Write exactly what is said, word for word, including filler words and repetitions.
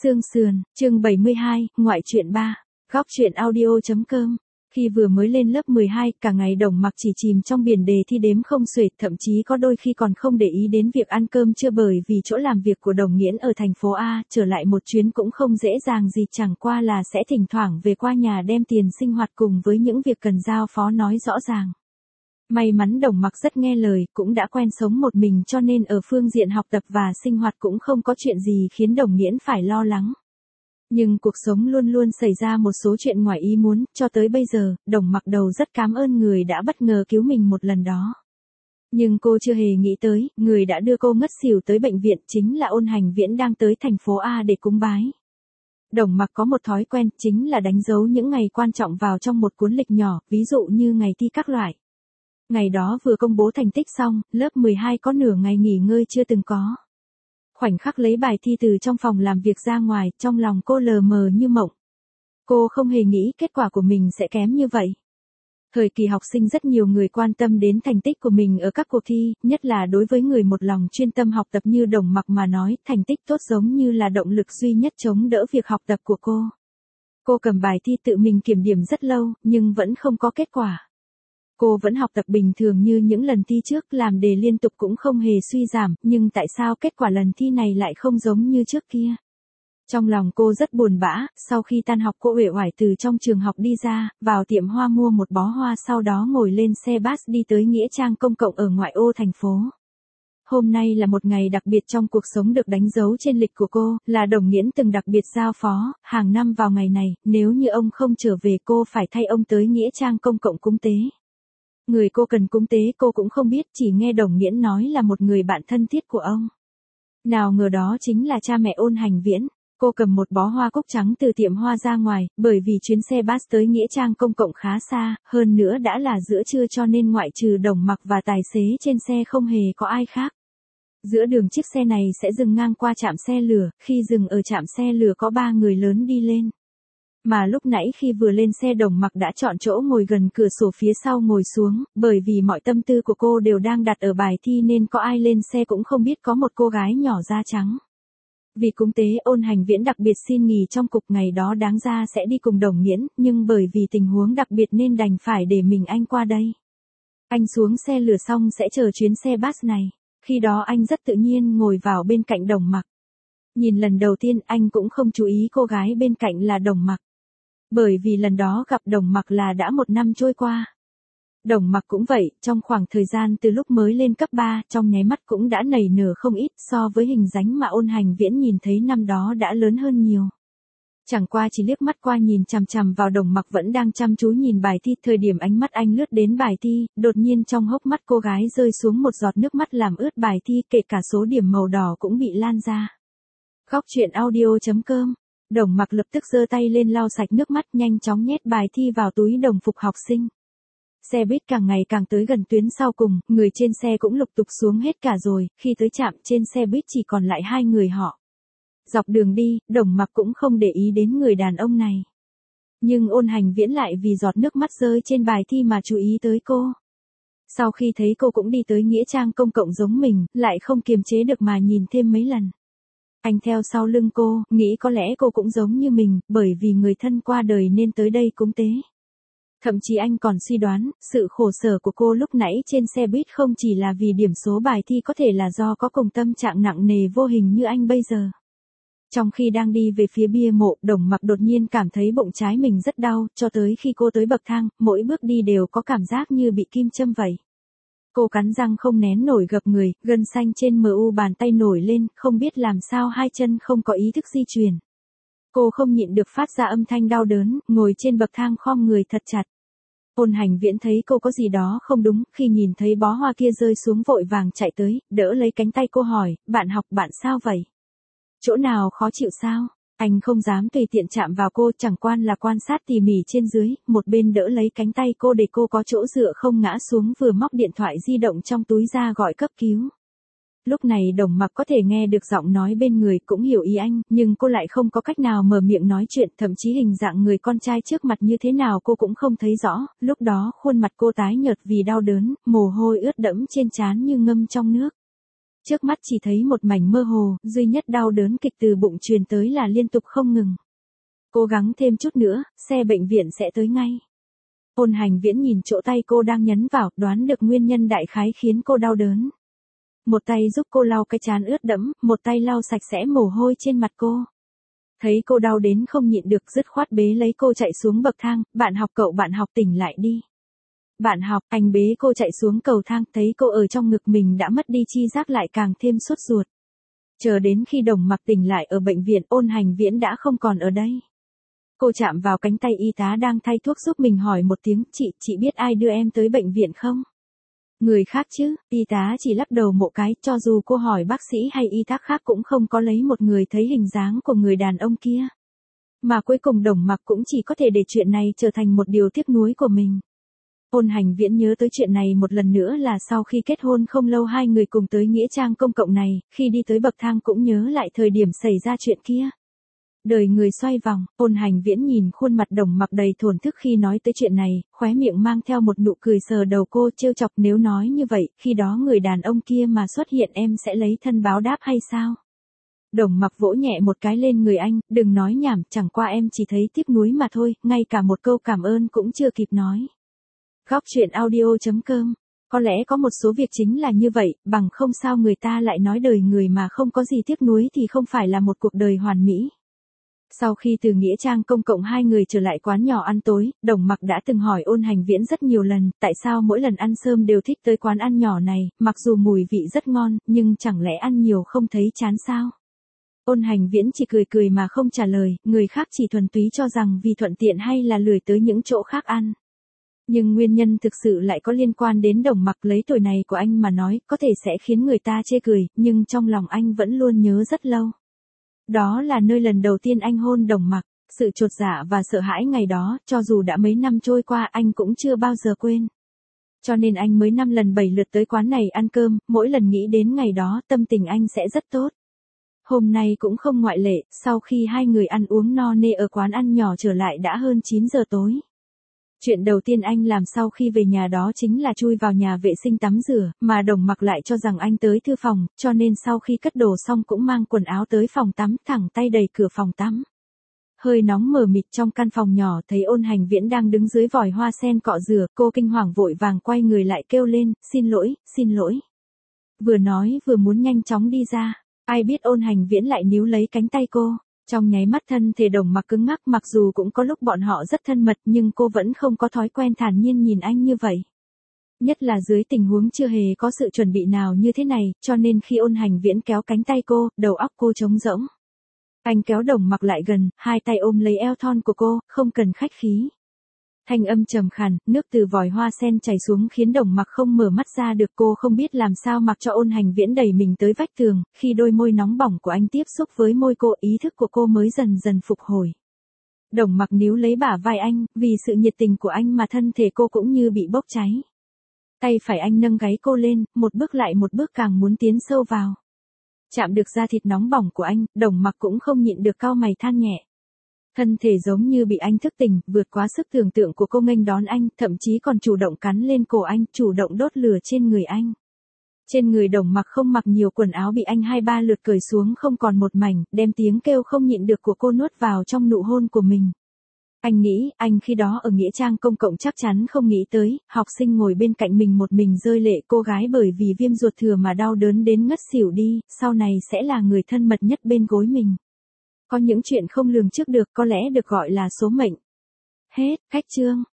Xương sườn, chương bảy mươi hai, ngoại truyện ba, góc truyện audio.com. Khi vừa mới lên lớp mười hai, cả ngày Đồng Mặc chỉ chìm trong biển đề thi đếm không xuể, thậm chí có đôi khi còn không để ý đến việc ăn cơm trưa bởi vì chỗ làm việc của Đồng Nghiễn ở thành phố A, trở lại một chuyến cũng không dễ dàng gì, chẳng qua là sẽ thỉnh thoảng về qua nhà đem tiền sinh hoạt cùng với những việc cần giao phó nói rõ ràng. May mắn Đồng Mặc rất nghe lời, cũng đã quen sống một mình cho nên ở phương diện học tập và sinh hoạt cũng không có chuyện gì khiến Đồng Nghiễn phải lo lắng. Nhưng cuộc sống luôn luôn xảy ra một số chuyện ngoài ý muốn, cho tới bây giờ, Đồng Mặc đầu rất cảm ơn người đã bất ngờ cứu mình một lần đó. Nhưng cô chưa hề nghĩ tới, người đã đưa cô ngất xỉu tới bệnh viện chính là Ôn Hành Viễn đang tới thành phố A để cúng bái. Đồng Mặc có một thói quen, chính là đánh dấu những ngày quan trọng vào trong một cuốn lịch nhỏ, ví dụ như ngày thi các loại. Ngày đó vừa công bố thành tích xong, lớp mười hai có nửa ngày nghỉ ngơi chưa từng có. Khoảnh khắc lấy bài thi từ trong phòng làm việc ra ngoài, trong lòng cô lờ mờ như mộng. Cô không hề nghĩ kết quả của mình sẽ kém như vậy. Thời kỳ học sinh rất nhiều người quan tâm đến thành tích của mình ở các cuộc thi, nhất là đối với người một lòng chuyên tâm học tập như Đồng Mặc mà nói, thành tích tốt giống như là động lực duy nhất chống đỡ việc học tập của cô. Cô cầm bài thi tự mình kiểm điểm rất lâu, nhưng vẫn không có kết quả. Cô vẫn học tập bình thường như những lần thi trước, làm đề liên tục cũng không hề suy giảm, nhưng tại sao kết quả lần thi này lại không giống như trước kia? Trong lòng cô rất buồn bã, sau khi tan học cô uể oải từ trong trường học đi ra, vào tiệm hoa mua một bó hoa, sau đó ngồi lên xe bus đi tới nghĩa trang công cộng ở ngoại ô thành phố. Hôm nay là một ngày đặc biệt trong cuộc sống được đánh dấu trên lịch của cô, là Đồng Nghiễn từng đặc biệt giao phó, hàng năm vào ngày này, nếu như ông không trở về cô phải thay ông tới nghĩa trang công cộng cúng tế. Người cô cần cúng tế cô cũng không biết, chỉ nghe Đồng Nghiễn nói là một người bạn thân thiết của ông. Nào ngờ đó chính là cha mẹ Ôn Hành Viễn. Cô cầm một bó hoa cúc trắng từ tiệm hoa ra ngoài, bởi vì chuyến xe bus tới nghĩa trang công cộng khá xa, hơn nữa đã là giữa trưa cho nên ngoại trừ Đồng Mặc và tài xế trên xe không hề có ai khác. Giữa đường chiếc xe này sẽ dừng ngang qua trạm xe lửa, khi dừng ở trạm xe lửa có ba người lớn đi lên. Mà lúc nãy khi vừa lên xe Đồng Mặc đã chọn chỗ ngồi gần cửa sổ phía sau ngồi xuống, bởi vì mọi tâm tư của cô đều đang đặt ở bài thi nên có ai lên xe cũng không biết có một cô gái nhỏ da trắng. Vì cúng tế Ôn Hành Viễn đặc biệt xin nghỉ trong cục, ngày đó đáng ra sẽ đi cùng Đồng Nghiễn, nhưng bởi vì tình huống đặc biệt nên đành phải để mình anh qua đây. Anh xuống xe lửa xong sẽ chờ chuyến xe bus này, khi đó anh rất tự nhiên ngồi vào bên cạnh Đồng Mặc. Nhìn lần đầu tiên anh cũng không chú ý cô gái bên cạnh là Đồng Mặc. Bởi vì lần đó gặp Đồng Mặc là đã một năm trôi qua. Đồng Mặc cũng vậy, trong khoảng thời gian từ lúc mới lên cấp ba, trong nháy mắt cũng đã nảy nở không ít, so với hình dáng mà Ôn Hành Viễn nhìn thấy năm đó đã lớn hơn nhiều. Chẳng qua chỉ liếc mắt qua nhìn chằm chằm vào Đồng Mặc vẫn đang chăm chú nhìn bài thi, thời điểm ánh mắt anh lướt đến bài thi, đột nhiên trong hốc mắt cô gái rơi xuống một giọt nước mắt làm ướt bài thi, kể cả số điểm màu đỏ cũng bị lan ra. Góc truyện audio.com. Đồng Mặc lập tức giơ tay lên lau sạch nước mắt, nhanh chóng nhét bài thi vào túi đồng phục học sinh. Xe buýt càng ngày càng tới gần tuyến sau cùng, người trên xe cũng lục tục xuống hết cả rồi, khi tới trạm trên xe buýt chỉ còn lại hai người họ. Dọc đường đi, Đồng Mặc cũng không để ý đến người đàn ông này. Nhưng Ôn Hành Viễn lại vì giọt nước mắt rơi trên bài thi mà chú ý tới cô. Sau khi thấy cô cũng đi tới nghĩa trang công cộng giống mình, lại không kiềm chế được mà nhìn thêm mấy lần. Anh theo sau lưng cô, nghĩ có lẽ cô cũng giống như mình, bởi vì người thân qua đời nên tới đây cúng tế. Thậm chí anh còn suy đoán, sự khổ sở của cô lúc nãy trên xe buýt không chỉ là vì điểm số bài thi, có thể là do có cùng tâm trạng nặng nề vô hình như anh bây giờ. Trong khi đang đi về phía bia mộ, Đồng Mặc đột nhiên cảm thấy bụng trái mình rất đau, cho tới khi cô tới bậc thang, mỗi bước đi đều có cảm giác như bị kim châm vậy. Cô cắn răng không nén nổi gập người, gân xanh trên mu bàn tay nổi lên, không biết làm sao hai chân không có ý thức di chuyển. Cô không nhịn được phát ra âm thanh đau đớn, ngồi trên bậc thang khom người thật chặt. Ôn Hành Viễn thấy cô có gì đó không đúng, khi nhìn thấy bó hoa kia rơi xuống vội vàng chạy tới, đỡ lấy cánh tay cô hỏi, bạn học bạn sao vậy? Chỗ nào khó chịu sao? Anh không dám tùy tiện chạm vào cô, chẳng quan là quan sát tỉ mỉ trên dưới, một bên đỡ lấy cánh tay cô để cô có chỗ dựa không ngã xuống, vừa móc điện thoại di động trong túi ra gọi cấp cứu. Lúc này Đồng Mặc có thể nghe được giọng nói bên người, cũng hiểu ý anh, nhưng cô lại không có cách nào mở miệng nói chuyện, thậm chí hình dạng người con trai trước mặt như thế nào cô cũng không thấy rõ, lúc đó khuôn mặt cô tái nhợt vì đau đớn, mồ hôi ướt đẫm trên trán như ngâm trong nước. Trước mắt chỉ thấy một mảnh mơ hồ, duy nhất đau đớn kịch từ bụng truyền tới là liên tục không ngừng. Cố gắng thêm chút nữa, xe bệnh viện sẽ tới ngay. Ôn Hành Viễn nhìn chỗ tay cô đang nhấn vào, đoán được nguyên nhân đại khái khiến cô đau đớn. Một tay giúp cô lau cái trán ướt đẫm, một tay lau sạch sẽ mồ hôi trên mặt cô. Thấy cô đau đến không nhịn được, dứt khoát bế lấy cô chạy xuống bậc thang, bạn học cậu bạn học tỉnh lại đi. Bạn học, anh bế cô chạy xuống cầu thang, thấy cô ở trong ngực mình đã mất đi chi giác lại càng thêm sốt ruột. Chờ đến khi Đồng Mặc tỉnh lại ở bệnh viện, Ôn Hành Viễn đã không còn ở đây. Cô chạm vào cánh tay y tá đang thay thuốc giúp mình hỏi một tiếng, chị, chị biết ai đưa em tới bệnh viện không? Người khác chứ, y tá chỉ lắc đầu một cái, cho dù cô hỏi bác sĩ hay y tá khác cũng không có lấy một người thấy hình dáng của người đàn ông kia. Mà cuối cùng Đồng Mặc cũng chỉ có thể để chuyện này trở thành một điều tiếc nuối của mình. Ôn Hành Viễn nhớ tới chuyện này một lần nữa là sau khi kết hôn không lâu hai người cùng tới nghĩa trang công cộng này, khi đi tới bậc thang cũng nhớ lại thời điểm xảy ra chuyện kia. Đời người xoay vòng, Ôn Hành Viễn nhìn khuôn mặt Đồng Mặc đầy thổn thức khi nói tới chuyện này, khóe miệng mang theo một nụ cười sờ đầu cô, trêu chọc, nếu nói như vậy, khi đó người đàn ông kia mà xuất hiện em sẽ lấy thân báo đáp hay sao? Đồng Mặc vỗ nhẹ một cái lên người anh, đừng nói nhảm, chẳng qua em chỉ thấy tiếc nuối mà thôi, ngay cả một câu cảm ơn cũng chưa kịp nói. Góc truyện audio chấm com. Có lẽ có một số việc chính là như vậy, bằng không sao người ta lại nói đời người mà không có gì tiếc nuối thì không phải là một cuộc đời hoàn mỹ. Sau khi từ nghĩa trang công cộng hai người trở lại quán nhỏ ăn tối, Đồng Mặc đã từng hỏi Ôn Hành Viễn rất nhiều lần, tại sao mỗi lần ăn cơm đều thích tới quán ăn nhỏ này, mặc dù mùi vị rất ngon, nhưng chẳng lẽ ăn nhiều không thấy chán sao? Ôn Hành Viễn chỉ cười cười mà không trả lời, người khác chỉ thuần túy cho rằng vì thuận tiện hay là lười tới những chỗ khác ăn. Nhưng nguyên nhân thực sự lại có liên quan đến Đồng Mặc, lấy tuổi này của anh mà nói, có thể sẽ khiến người ta chê cười, nhưng trong lòng anh vẫn luôn nhớ rất lâu. Đó là nơi lần đầu tiên anh hôn Đồng Mặc, sự chột dạ và sợ hãi ngày đó, cho dù đã mấy năm trôi qua anh cũng chưa bao giờ quên. Cho nên anh mới năm lần bảy lượt tới quán này ăn cơm, mỗi lần nghĩ đến ngày đó tâm tình anh sẽ rất tốt. Hôm nay cũng không ngoại lệ, sau khi hai người ăn uống no nê ở quán ăn nhỏ trở lại đã hơn chín giờ tối. Chuyện đầu tiên anh làm sau khi về nhà đó chính là chui vào nhà vệ sinh tắm rửa, mà Đồng Mặc lại cho rằng anh tới thư phòng, cho nên sau khi cất đồ xong cũng mang quần áo tới phòng tắm, thẳng tay đẩy cửa phòng tắm. Hơi nóng mờ mịt trong căn phòng nhỏ, thấy Ôn Hành Viễn đang đứng dưới vòi hoa sen cọ rửa, cô kinh hoàng vội vàng quay người lại kêu lên, xin lỗi, xin lỗi. Vừa nói vừa muốn nhanh chóng đi ra, ai biết Ôn Hành Viễn lại níu lấy cánh tay cô. Trong nháy mắt thân thể Đồng Mặc cứng ngắc, mặc dù cũng có lúc bọn họ rất thân mật nhưng cô vẫn không có thói quen thản nhiên nhìn anh như vậy. Nhất là dưới tình huống chưa hề có sự chuẩn bị nào như thế này, cho nên khi Ôn Hành Viễn kéo cánh tay cô, đầu óc cô trống rỗng. Anh kéo Đồng Mặc lại gần, hai tay ôm lấy eo thon của cô, không cần khách khí. Thanh âm trầm khàn, nước từ vòi hoa sen chảy xuống khiến Đồng Mặc không mở mắt ra được, cô không biết làm sao mặc cho Ôn Hành Viễn đẩy mình tới vách tường, khi đôi môi nóng bỏng của anh tiếp xúc với môi cô, ý thức của cô mới dần dần phục hồi. Đồng Mặc níu lấy bả vai anh, vì sự nhiệt tình của anh mà thân thể cô cũng như bị bốc cháy. Tay phải anh nâng gáy cô lên, một bước lại một bước càng muốn tiến sâu vào. Chạm được da thịt nóng bỏng của anh, Đồng Mặc cũng không nhịn được cau mày than nhẹ. Thân thể giống như bị anh thức tỉnh, vượt quá sức tưởng tượng của cô nghênh đón anh, thậm chí còn chủ động cắn lên cổ anh, chủ động đốt lửa trên người anh. Trên người Đồng Mặc không mặc nhiều quần áo bị anh hai ba lượt cởi xuống không còn một mảnh, đem tiếng kêu không nhịn được của cô nuốt vào trong nụ hôn của mình. Anh nghĩ, anh khi đó ở nghĩa trang công cộng chắc chắn không nghĩ tới, học sinh ngồi bên cạnh mình một mình rơi lệ, cô gái bởi vì viêm ruột thừa mà đau đớn đến ngất xỉu đi, sau này sẽ là người thân mật nhất bên gối mình. Có những chuyện không lường trước được, có lẽ được gọi là số mệnh. Hết, cách chương.